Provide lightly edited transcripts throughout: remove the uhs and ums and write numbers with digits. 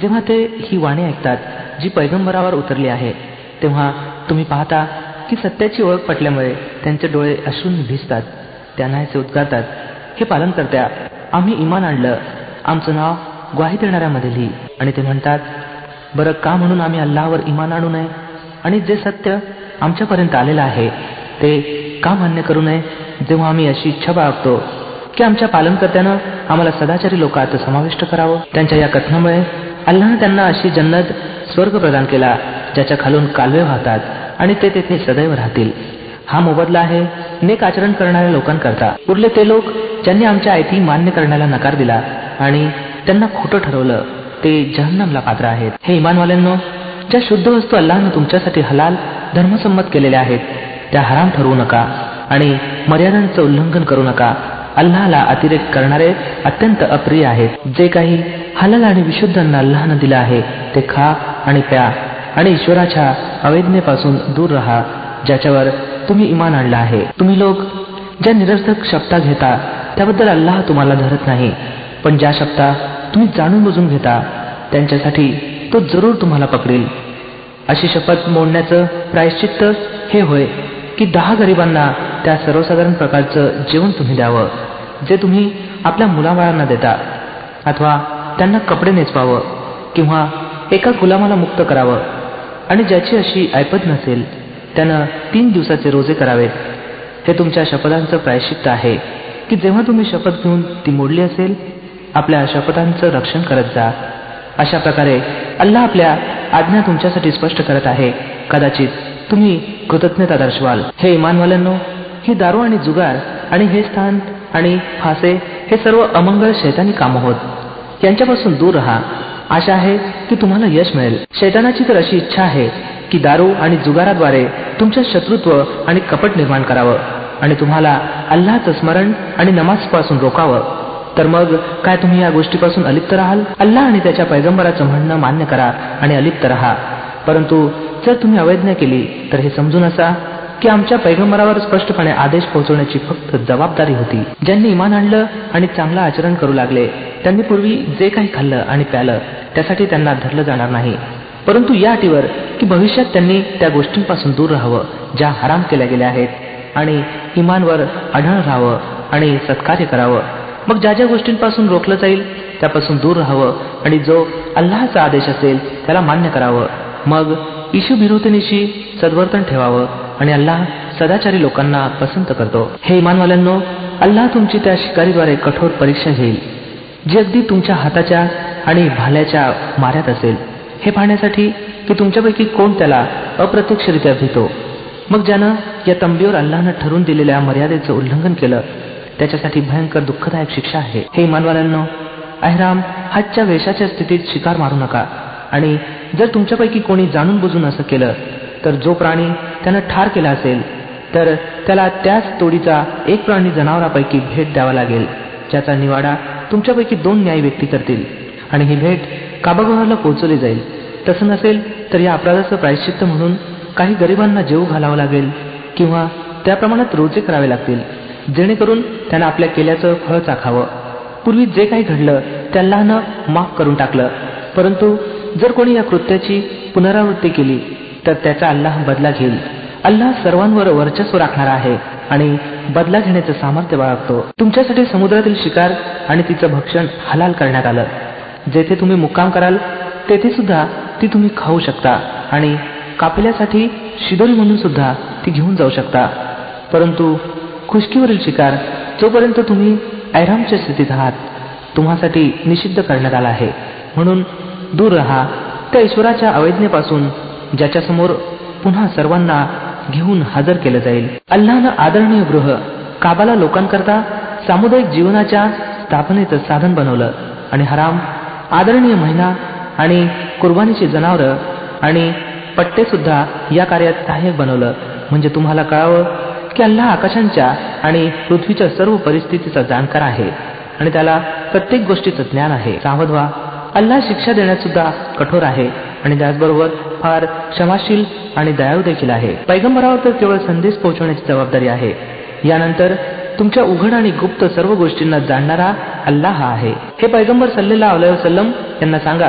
जेव्हा ते ही वाणी ऐकतात जी पैगंबरावर उतरली आहे, तेव्हा तुम्ही पाहता की सत्याची ओळख पटल्यामुळे त्यांचे डोळे अश्रूंनी भिजतात. त्या नाहीसे उद्गारतात, हे पालनकर्त्या, आम्ही इमान आणलं, आमचं नाव ग्वाही देणाऱ्यामध्ये लिही. आणि ते म्हणतात, बरं का म्हणून आम्ही अल्लाहवर इमान आणू नये आणि जे सत्य आमच्यापर्यंत आलेलं आहे ते का मान्य करू नये, जेव्हा आम्ही अशी इच्छा बाळगतो की आमच्या पालनकर्त्यानं आम्हाला सदाचारी लोकात समाविष्ट करावं. त्यांच्या या कथनामुळे अल्लाहनं त्यांना अशी जन्नत, स्वर्ग प्रदान केला ज्याच्या खालून कालवे वाहतात आणि ते तेथे सदैव राहतील. हा मोबदला आहे नेक आचरण करणाऱ्या लोकांकरता. उरले ते लोक ज्यांनी आमच्या आयती मान्य करण्याला नकार दिला आणि त्यांना खोटं ठरवलं, ते जहन्नमला पात्र आहेत. हे इमानवाल्यांनो, ज्या शुद्ध वस्तू अल्लाहनं तुमच्यासाठी हलाल धर्मसंमत केलेल्या आहेत त्या हराम ठरवू नका आणि मर्यादांचं उल्लंघन करू नका. अल्लाहला अतिरेक करणारे अत्यंत अप्रिय आहेत. जे काही हलाल आणि विशुद्ध अन्न अल्लाहनं दिलं आहे ते खा आणि प्या आणि ईश्वराच्या अवैधनेपासून दूर राहा ज्याच्यावर तुम्ही इमान आणलं आहे. तुम्ही लोक ज्या निरर्थक शपथा घेता त्याबद्दल अल्लाह तुम्हाला धरत नाही, पण ज्या शपथा तुम्ही जाणून बुजून घेता त्यांच्यासाठी तो जरूर तुम्हाला पकडेल. अशी शपथ मोडण्याचं प्रायश्चित्त हे होय की 10 गरिबांना त्या सर्वसाधारण प्रकारचं जेवण तुम्ही द्यावं जे तुम्ही आपल्या मुलाबाळांना देता, अथवा त्यांना कपडे नेसवावं किंवा एका गुलामाला मुक्त करावं. आणि ज्याची अशी ऐपत नसेल त्यानं 3 दिवसाचे रोजे करावेत. हे तुमच्या शपथांचं प्रायश्चित्त आहे की जेव्हा तुम्ही शपथ घेऊन ती मोडली असेल, आपल्या शपथांचं रक्षण करत जा. अशा प्रकारे अल्लाह आपल्या आज्ञा तुमच्यासाठी स्पष्ट करत आहे. कदाचित तुम्ही कृतज्ञता दर्शवाल. हे इमानवाल्यांनो, ही दारू आणि जुगार आणि हे स्थान आणि फासे हे सर्व अमंगळ शैतानी कामं होत. यांच्यापासून दूर राहा. आशा आहे की तुम्हाला यश मिळेल. शैतानाची तर अशी इच्छा आहे की दारू आणि जुगाराद्वारे तुमच्या शत्रुत्व आणि कपट निर्माण करावं आणि तुम्हाला अल्लाहचं स्मरण आणि नमाजपासून रोखावं. तर मग काय तुम्ही या गोष्टीपासून अलिप्त राहाल? अल्लाह आणि त्याच्या पैगंबराचं म्हणणं मान्य करा आणि अलिप्त राहा. परंतु जर तुम्ही अवैज्ञा केली तर हे समजून असा की आमच्या पैगंबरावर स्पष्टपणे आदेश पोहोचवण्याची फक्त जबाबदारी होती. ज्यांनी इमान आणलं आणि चांगलं आचरण करू लागले त्यांनी पूर्वी जे काही खाल्लं आणि प्यालं त्यासाठी त्यांना धरलं जाणार नाही, परंतु या अटीवर की भविष्यात त्यांनी त्या गोष्टींपासून दूर राहावं ज्या हराम केल्या गेल्या आहेत आणि इमानवर अढळ राहावं आणि सत्कार्य करावं. मग ज्या ज्या गोष्टींपासून रोखलं जाईल त्यापासून दूर राहावं आणि जो अल्लाहचा आदेश असेल त्याला मान्य करावं. मग इशुभिरुतीनिशी सद्वर्तन ठेवावं आणि अल्लाह सदाचारी लोकांना पसंत करतो. हे इमानवाल्यांनो, अल्लाह तुमची त्या शिकारीद्वारे कठोर परीक्षा घेईल जी अगदी तुमच्या हाताच्या आणि भाल्याच्या माऱ्यात असेल, हे पाहण्यासाठी की तुमच्यापैकी कोण त्याला अप्रत्यक्षरित्या भीतो. मग ज्यानं या तंबीवर अल्लाहनं ठरवून दिलेल्या मर्यादेचं उल्लंघन केलं त्याच्यासाठी भयंकर दुःखदायक शिक्षा आहे. हे इमानवाल्यांनो, अहराम हजच्या वेशाच्या स्थितीत शिकार मारू नका. आणि जर तुमच्यापैकी कोणी जाणून बुजून असं केलं तर जो प्राणी त्यानं ठार केला असेल तर त्याला त्याच तोडीचा एक प्राणी जनावरापैकी भेट द्यावा लागेल ज्याचा निवाडा तुमच्यापैकी 2 न्यायी व्यक्ती करतील आणि ही भेट काबागृहाला पोहोचवली जाईल. तसं नसेल तर या अपराधाचं प्रायश्चित्त म्हणून काही गरिबांना जेवू घालावं लागेल किंवा त्या प्रमाणात रोजे करावे लागतील जेणेकरून त्यांना आपल्या केल्याचं फळ चाखावं. पूर्वी जे काही घडलं ते अल्लाहनं माफ करून टाकलं, परंतु जर कोणी या कृत्याची पुनरावृत्ती केली तर त्याचा अल्लाह बदला घेईल. अल्लाह सर्वांवर वर्चस्व राखणारा आहे आणि बदला घेण्याचं सामर्थ्य बाळगतो. तुमच्यासाठी समुद्रातील शिकार आणि तिचं भक्षण हलाल करण्यात आलं. जेथे तुम्ही मुक्काम कराल तेथे सुद्धा ती तुम्ही खाऊ शकता आणि कापिल्यासाठी शिदोरी म्हणून सुद्धा ती घेऊन जाऊ शकता. परंतु खुशकीवरील शिकार जोपर्यंत तुम्ही ऐरामच्या स्थितीत आहात तुम्हासाठी निषिद्ध करण्यात आला आहे, म्हणून दूर राहा त्या ईश्वराच्या अवैज्ञेपासून ज्याच्यासमोर पुन्हा सर्वांना घेऊन हजर केलं जाईल. अल्लाहनं आदरणीय गृह काबाला लोकांकरता सामुदायिक जीवनाच्या स्थापनेचं साधन बनवलं आणि हराम आदरणीय महिना आणि कुर्बानीची जनावरं आणि पट्टे सुद्धा या कार्यात सहाय्यक बनवलं, म्हणजे तुम्हाला कळावं की अल्लाह आकाशांच्या आणि पृथ्वीच्या सर्व परिस्थितीचा जाणकार आहे आणि त्याला प्रत्येक गोष्टीचं ज्ञान आहे. सावध व्हा, अल्लाह शिक्षा देण्यात सुद्धा कठोर आहे आणि त्याचबरोबर फार क्षमाशील आणि दयाळू देखील आहे. पैगंबरावर तर केवळ संदेश पोहोचवण्याची जबाबदारी आहे. यानंतर तुमच्या उघड आणि गुप्त सर्व गोष्टींना जाणणारा अल्लाह आहे. हे पैगंबर सल्लल्लाहु अलैहि वसल्लम यांना सांगा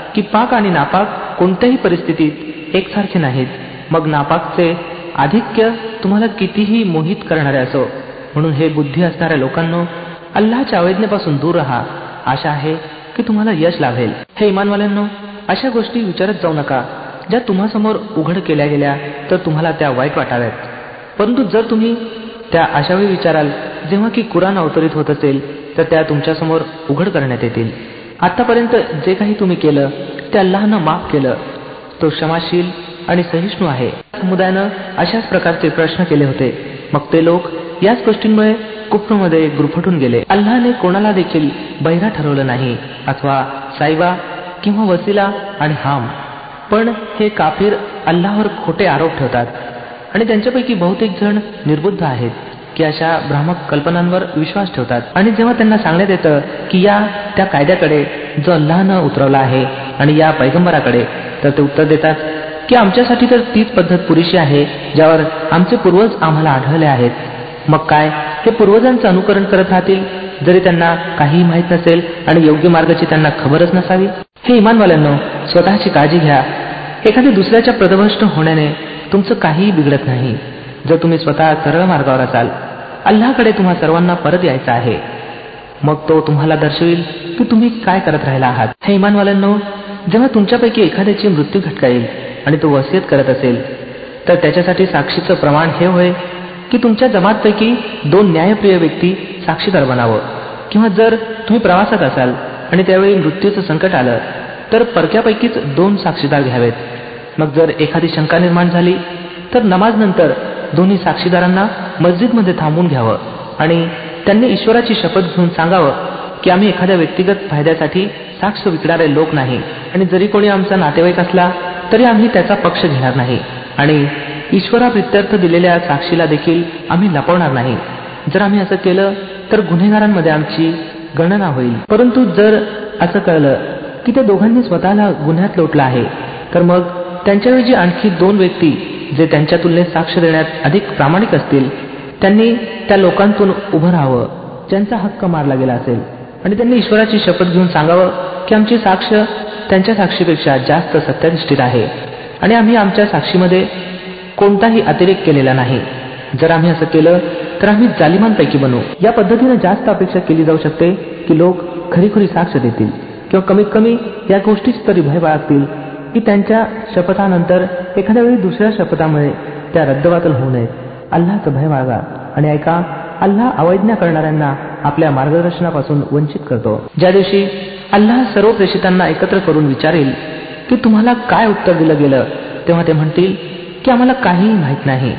की पाक आणि नापाक कोणत्याही परिस्थितीत एकसारखे नाहीत, मग नापाकचे आधिक्य तुम्हाला कितीही मोहित करणारे असो. म्हणून हे बुद्धी असणाऱ्या लोकांनो, अल्लाहच्या अवैज्ञेपासून दूर राहा. आशा आहे की तुम्हाला यश लाभेल. हे इमानवाल्यांनो, अशा गोष्टी विचारत जाऊ नका ज्या तुम्हासमोर उघड केल्या गेल्या तर तुम्हाला त्या वाईट वाटाव्यात. परंतु जर तुम्ही त्या अशावेळी विचाराल जेव्हा की कुराण अवतरित होत असेल तर त्या तुमच्यासमोर उघड करण्यात येतील. आतापर्यंत जे काही तुम्ही केलं ते अल्लाहनं माफ केलं. तो क्षमाशील आणि सहिष्णू आहे. समुदायानं अशाच प्रकारचे प्रश्न केले होते. मग ते लोक याच गोष्टींमुळे कुफ्रमध्ये गुरफटून गेले. अल्लाहने कोणाला देखील बहिरा ठरवलं नाही अथवा साईबा किंवा वसिला आणि हाम. पण हे काफिर अल्लाहवर खोटे आरोप ठेवतात आणि त्यांच्यापैकी बहुतेक जण निर्बुद्ध आहेत की अशा भ्रामक कल्पनांवर विश्वास ठेवतात. आणि जेव्हा त्यांना सांगण्यात येतं की या त्या कायद्याकडे जो अल्लाहनं उतरवला आहे आणि या पैगंबराकडे, तर ते उत्तर देतात की आमच्यासाठी तर तीच पद्धत पुरेशी आहे ज्यावर आमचे पूर्वज आम्हाला आढळले आहेत. मग काय हे पूर्वजांचं अनुकरण करत राहतील जरी त्यांना काहीही माहीत नसेल आणि योग्य मार्गाची त्यांना खबरच नसावी. हे इमानवाल्यांनो, स्वतःची काळजी घ्या. एखाद्या दुसऱ्याच्या पदभ्रष्ट होण्याने तुमचं काहीही बिघडत नाही जर तुम्ही स्वतः सरळ मार्गावर असाल. अल्लाहकडे तुम्हा सर्वांना परत यायचं आहे, मग तो तुम्हाला दर्शवेल की तुम्ही काय करत राहिला आहात. हे इमानवाल्यांनो, जेव्हा तुमच्यापैकी एखाद्याची मृत्यू घटकाईल आणि तो वसियत करत असेल तर त्याच्यासाठी साक्षीचं प्रमाण हे होय की तुमच्या जमातपैकी 2 न्यायप्रिय व्यक्ती साक्षीदार बनावं. किंवा जर तुम्ही प्रवासात असाल आणि त्यावेळी मृत्यूचं संकट आलं तर परक्यापैकीच 2 साक्षीदार घ्यावेत. मग जर एखादी शंका निर्माण झाली तर नमाजनंतर दोन्ही साक्षीदारांना मस्जिदमध्ये थांबवून घ्यावं आणि त्यांनी ईश्वराची शपथ घेऊन सांगावं की आम्ही एखाद्या व्यक्तिगत फायद्यासाठी साक्ष विकणारे लोक नाही आणि जरी कोणी आमचा नातेवाईक असला तरी आम्ही त्याचा पक्ष घेणार नाही आणि ईश्वराप्रित्यर्थ दिलेल्या साक्षीला देखील आम्ही लपवणार नाही. जर आम्ही असं केलं तर गुन्हेगारांमध्ये आमची गणना होईल. परंतु जर असं कळलं की त्या दोघांनी स्वतःला गुन्ह्यात लोटलं आहे तर मग त्यांच्याऐवजी आणखी 2 व्यक्ती जे त्यांच्या तुलनेत साक्ष देण्यात अधिक प्रामाणिक असतील त्यांनी त्या लोकांतून उभं राहावं ज्यांचा हक्क मारला गेला असेल आणि त्यांनी ईश्वराची शपथ घेऊन सांगावं की आमची साक्ष त्यांच्या साक्षीपेक्षा जास्त सत्यनिष्ठित आहे आणि आम्ही आमच्या साक्षीमध्ये कोणताही अतिरेक केलेला नाही. जर आम्ही असं केलं तर आम्ही जालिमांपैकी बनू. या पद्धतीनं जास्त अपेक्षा केली जाऊ शकते की लोक खरीखुरी साक्ष देतील किंवा कमीत कमी या गोष्टीच तरी भय बाळगतील की त्यांच्या शपथानंतर एखाद्या वेळी दुसऱ्या शपथामुळे त्या रद्दबातल होऊ नयेत. अल्लाहचं भय बाळगा आणि ऐका, अल्लाह अवैज्ञा करणाऱ्यांना आपल्या मार्गदर्शनापासून वंचित करतो. ज्या दिवशी अल्लाह सर्व प्रेषितांना एकत्र करून विचारेल की तुम्हाला काय उत्तर दिलं गेलं, तेव्हा ते म्हणतील की आम्हाला काहीही माहीत नाही,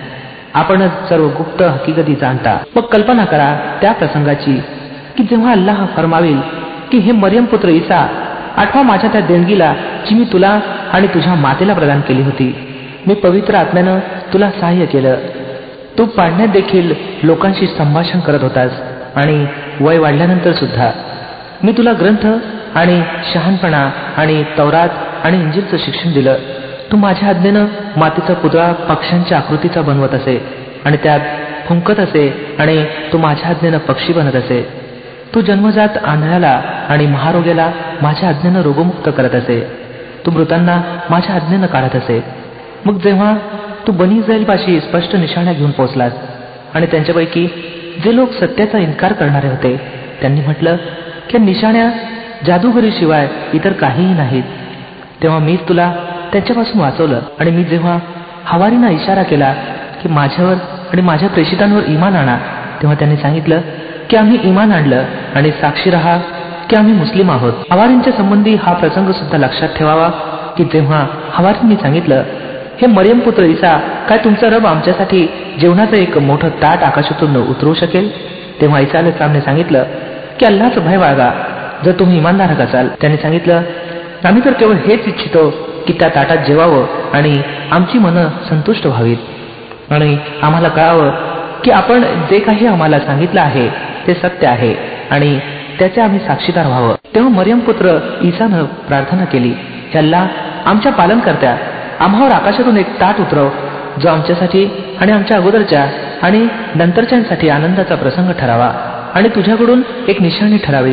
आपणच सर्व गुप्त हकीकती जाणता. मग कल्पना करा त्या प्रसंगाची की जेव्हा अल्लाह फरमावेल की हे मरियम पुत्र ईसा, आठवा माझ्या त्या देणगीला जी मी तुला आणि तुझ्या मातेला प्रदान केली होती. मी पवित्र आत्म्यानं तुला सहाय्य केलं. तू पाळण्यात देखील लोकांशी संभाषण करत होतास आणि वय वाढल्यानंतर सुद्धा मी तुला ग्रंथ आणि शहाणपणा आणि तौरात आणि इंजिलचं शिक्षण दिलं. तू माझ्या आज्ञेनं मातीचा पुतळा पक्ष्यांच्या आकृतीचा बनवत असे आणि त्यात फुंकत असे आणि तू माझ्या आज्ञेनं पक्षी बनत असे. तू जन्मजात आंधळ्याला आणि महारोग्याला माझ्या आज्ञेनं रोगमुक्त करत असे. तू मृतांना माझ्या आज्ञेनं काढत असे. मग जेव्हा तू बनी इस्रायलपाशी स्पष्ट निशाण्या घेऊन पोहोचलास आणि त्यांच्यापैकी जे लोक सत्याचा इन्कार करणारे होते त्यांनी म्हटलं की निशाण्या जादूगरीशिवाय इतर काहीही नाहीत, तेव्हा मीच तुला त्यांच्यापासून वाचवलं. आणि मी जेव्हा हवारींना इशारा केला की माझ्यावर आणि माझ्या प्रेषितांवर इमान आणा, तेव्हा त्यांनी सांगितलं की आम्ही इमान आणलं आणि साक्षी रहा की आम्ही मुस्लिम आहोत. हवारींच्या संबंधी हा प्रसंग सुद्धा लक्षात ठेवावा की जेव्हा हवारींनी सांगितलं हे मरियम पुत्र ईसा, काय तुमचा रब आमच्यासाठी जेवणाचं एक मोठं ताट आकाशातून उतरवू शकेल, तेव्हा ईसा अलैहिस्सलामने सांगितलं की अल्लाहचं भय बाळगा जर तुम्ही इमानधारक असाल. त्यांनी सांगितलं आम्ही तर केवळ हेच इच्छितो की त्या ताटात जेवावं आणि आमची मनं संतुष्ट व्हावीत आणि आम्हाला कळावं की आपण जे काही आम्हाला सांगितलं आहे ते सत्य आहे आणि त्याचे आम्ही साक्षीदार व्हावं. तेव्हा मरियम पुत्र ईसानं प्रार्थना केली, हे अल्लाह आमच्या पालनकर्त्या, आम्हावर आकाशातून एक ताट उतरव जो आमच्यासाठी आणि आमच्या अगोदरच्या आणि नंतरच्यांसाठी आनंदाचा प्रसंग ठरावा आणि तुझ्याकडून एक निशाणी ठरावी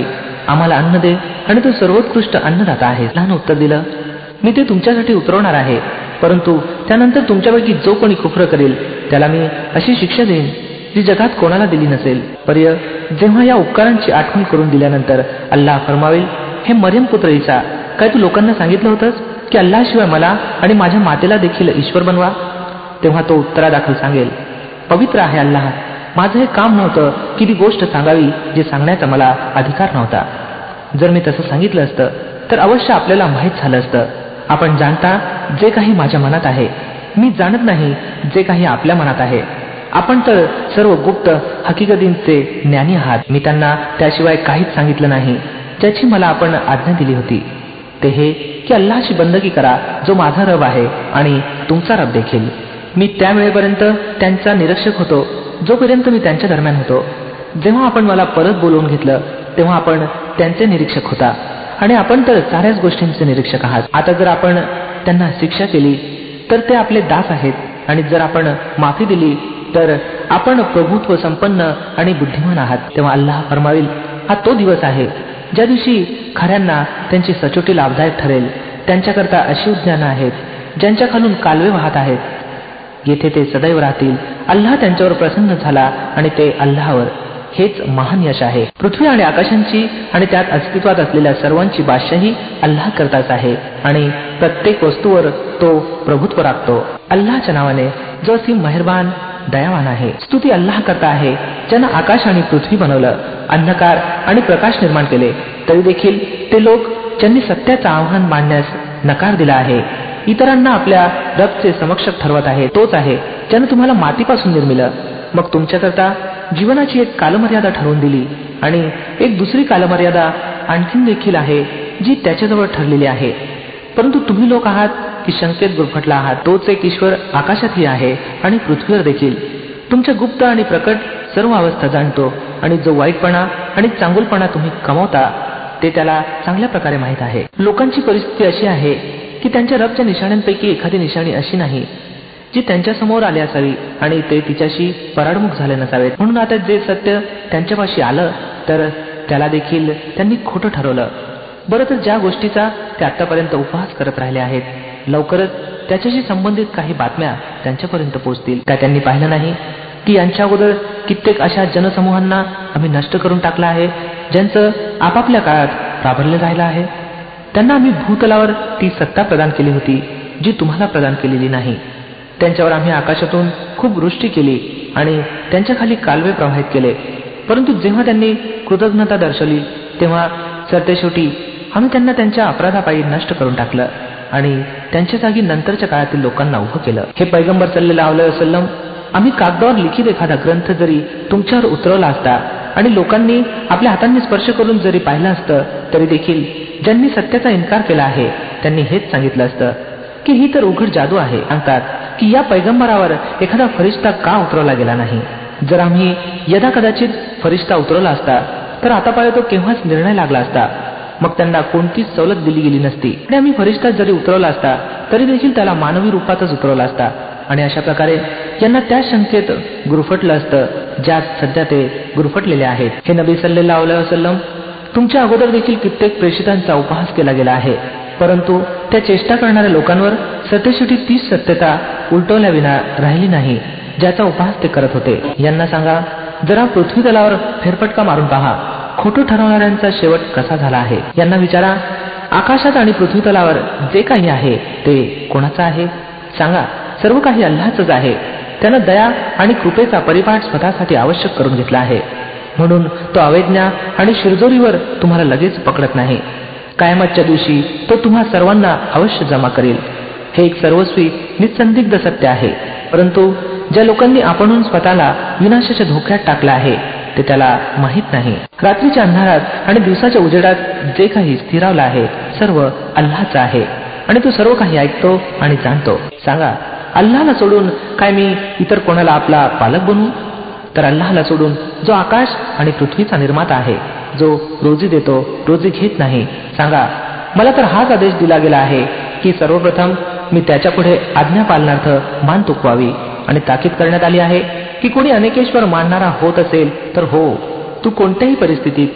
आम्हाला अन्न दे, आणि तू सर्वोत्कृष्ट अन्नदाता आहेस. अल्लाहने उत्तर दिलं, मी ते तुमच्यासाठी उतरवणार आहे, परंतु त्यानंतर तुमच्यापैकी जो कोणी कुफ्र करेल त्याला मी अशी शिक्षा देईन जी जगात कोणाला दिली नसेल. जेव्हा या उपकारांची आठवण करून दिल्यानंतर अल्लाह फरमावेल, हे मरियम पुत्र ईसा, काय तू लोकांना सांगितलं होतंस की अल्लाहशिवाय मला आणि माझ्या मातेला देखील ईश्वर बनवा? तेव्हा तो उत्तरादाखल सांगेल, पवित्र आहे अल्लाह, माझं हे काम नव्हतं की ती गोष्ट सांगावी जी सांगण्याचा मला अधिकार नव्हता. जर मी तसं सांगितलं असतं तर अवश्य आपल्याला माहीत झालं असतं. आपण जाणता जे काही माझ्या मनात आहे, मी जाणत नाही जे काही आपल्या मनात आहे. आपण तर सर्व गुप्त हकीकतींचे ज्ञानी आहात. मी त्यांना त्याशिवाय काहीच सांगितलं नाही ज्याची मला आपण आज्ञा दिली होती. ते हे की अल्लाहची बंदगी करा जो माझा रब आहे आणि तुमचा रब देखील. मी त्या वेळेपर्यंत त्यांचा निरीक्षक होतो जोपर्यंत मी त्यांच्या दरम्यान होतो. जेव्हा आपण मला परत बोलवून घेतलं तेव्हा आपण त्यांचे निरीक्षक होता, आणि आपण तर साऱ्याच गोष्टींचे निरीक्षक आहात. आता जर आपण त्यांना शिक्षा केली तर ते आपले दास आहेत, आणि जर आपण माफी दिली तर आपण प्रभुत्व संपन्न आणि बुद्धिमान आहात. तेव्हा अल्लाह फरमावेल, हा तो दिवस आहे ज्या दिवशी खऱ्यांना त्यांची सचोटी लाभदायक ठरेल. त्यांच्याकरता अशी उद्यानं आहेत ज्यांच्या खालून कालवे वाहत आहेत. येथे ते सदैव राहतील. अल्लाह त्यांच्यावर प्रसन्न झाला आणि ते अल्लाहवर. हेच महान यश आहे. पृथ्वी आणि आकाशांची आणि त्यात अस्तित्वात असलेल्या सर्वांची बादशाही अल्लाह करताच आहे, आणि प्रत्येक वस्तूवर तो प्रभुत्व राखतो. अल्लाहच्या नावाने जो असीम मेहरबान दयावान आहे. स्तुती अल्लाह करता आहे ज्यानं आकाश आणि पृथ्वी बनवलं, अंधकार आणि प्रकाश निर्माण केले. तरी देखील ते लोक ज्यांनी सत्याचं आव्हान मांडण्यास नकार दिला आहे, इतरांना आपल्या रबचे समक्षक ठरवत आहे. तोच आहे ज्यानं तुम्हाला मातीपासून निर्मिलं, मग तुमच्याकरता जीवनाची एक कालमर्यादा ठरवून दिली, आणि एक दुसरी कालमर्यादा आणखीन देखील आहे जी त्याच्याजवळ ठरलेली आहे. परंतु तुम्ही लोक आहात की शंकेत गुरफटला आहात. तोच एक ईश्वर आकाशातही आहे आणि पृथ्वीवर देखील. तुमच्या गुप्त आणि प्रकट सर्व अवस्था जाणतो, आणि जो वाईटपणा आणि चांगुलपणा तुम्ही कमावता ते त्याला चांगल्या प्रकारे माहीत आहे. लोकांची परिस्थिती अशी आहे की त्यांच्या रबच्या निशाण्यांपैकी एखादी निशाणी अशी नाही जी त्यांच्या समोर आली असावी आणि ते तिच्याशी पराडमुख झाले नसावेत. म्हणून आता जे सत्य त्यांच्यापाशी आलं तर त्याला देखील त्यांनी खोटं ठरवलं. बरं, तर ज्या गोष्टीचा ते आतापर्यंत उपहास करत राहिले आहेत, लवकरच त्याच्याशी संबंधित काही बातम्या त्यांच्यापर्यंत पोहोचतील. काय त्यांनी पाहिलं नाही की यांच्या अगोदर कित्येक अशा जनसमूहांना आम्ही नष्ट करून टाकलं आहे ज्यांचं आपापल्या काळात प्राबल्य राहिलं आहे. त्यांना आम्ही भूतलावर ती सत्ता प्रदान केली होती जी तुम्हाला प्रदान केलेली नाही. त्यांच्यावर आम्ही आकाशातून खूप वृष्टी केली आणि त्यांच्या खाली कालवे प्रवाहित केले. परंतु जेव्हा त्यांनी कृतज्ञता दर्शवली तेव्हा सरतेशेवटी आम्ही त्यांना त्यांच्या अपराधापायी नष्ट करून टाकलं आणि त्यांच्या जागी नंतरच्या काळातील लोकांना उभं केलं. हे पैगंबर सल्लल्लाहु अलैहि वसल्लम, आम्ही कागदावर लिखित एखादा ग्रंथ जरी तुमच्यावर उतरवला असता आणि लोकांनी आपल्या हातांनी स्पर्श करून जरी पाहिलं असतं, तरी देखील ज्यांनी सत्याचा इन्कार केला आहे त्यांनी हेच सांगितलं असतं की ही तर उघड जादू आहे. सांगतात की या पैगंबरावर एखादा फरिश्ता का उतरवला गेला नाही. जर आम्ही यदा कदाचित फरिश्ता उतरवला असता तर आता पाहिजे तो केव्हाच निर्णय लागला असता, मग त्यांना कोणतीच सवलत दिली गेली नसती. आणि आम्ही फरिश्ता जरी उतरवला असता तरी देखील त्याला मानवी रूपातच उतरवला असता, आणि अशा प्रकारे यांना त्या शंकेत गुरफटलं असतं ज्यात सध्या ते गुरफटलेले आहेत. हे नबी सल्लल्लाहु अलैहि वसल्लम, तुमच्या अगोदर देखील कित्येक प्रेषितांचा उपहास केला गेला आहे, परंतु त्या चेष्टा करणाऱ्या लोकांवर सत्यशेवटी तीच सत्यता उलटवल्या विना राहिली नाही ज्याचा उपहास ते करत होते. यांना सांगा, जरा पृथ्वी तलावर फेरफटका मारून पहा, खोटं ठरवणाऱ्यांचा शेवट कसा झाला आहे. यांना विचारा, आकाशात आणि पृथ्वी तलावर जे काही आहे ते कोणाचं आहे? सांगा, सर्व काही अल्लाहचंच आहे. त्यानं दया आणि कृपेचा परिपाठ स्वतःसाठी आवश्यक करून घेतला आहे, म्हणून तो अवैज्ञा आणि शिरजोरीवर तुम्हाला लगेच पकडत नाही. कायमतच्या दिवशी तो तुम्हा सर्वांना अवश्य जमा करेल. हे एक सर्वस्वी निसंदिग्ध सत्य आहे. परंतु ज्या लोकांनी आपणहून स्वतःला विनाशाच्या धोक्यात टाकलं आहे ते त्याला माहीत नाही. रात्रीच्या अंधारात आणि दिवसाच्या उजेडात जे काही स्थिरावलं आहे सर्व अल्लाहचं आहे, आणि तो सर्व काही ऐकतो आणि जाणतो. सांगा, अल्लाहला सोडून काय मी इतर कोणाला आपला पालक बनवू? तर अल्लाहला सोडून जो आकाश आणि पृथ्वीचा निर्माता आहे, जो रोजी देतो, रोजी घेत नाही. सांगा, मला तर हाच आदेश दिला गेला आहे की सर्वप्रथम मी त्याच्या पुढे आज्ञा पालनार्थ मान तुकवावी, आणि ताकीद करण्यात आली आहे की कोणी अनेकेश्वर मानणारा होत असेल तर हो, तू कोणत्याही परिस्थितीत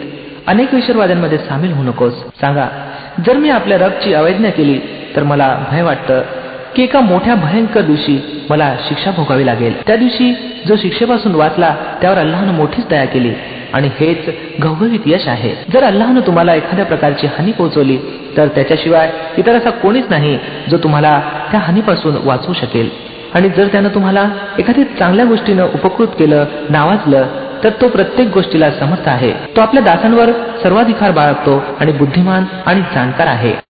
अनेक विचारवाद्यांमध्ये सामील होऊ नकोस. सांगा, जर मी आपल्या रबची अवज्ञा केली तर मला भय वाटतं की एका मोठ्या भयंकर दिवशी मला शिक्षा भोगावी लागेल. त्या दिवशी जो शिक्षेपासून वाचला त्यावर अल्लाहनं मोठीच दया केली आणि हेच घवघवीत यश आहे. जर अल्लाहनं तुम्हाला एखाद्या प्रकारची हानी पोहोचवली तर त्याच्याशिवाय इतर असा कोणीच नाही जो तुम्हाला त्या हानीपासून वाचवू शकेल. आणि जर त्यानं तुम्हाला एखाद्या चांगल्या गोष्टीनं उपकृत केलं, नावाजलं, तर तो प्रत्येक गोष्टीला समर्थ आहे. तो आपल्या दासांवर सर्वाधिकार बाळगतो आणि बुद्धिमान आणि जाणकार आहे.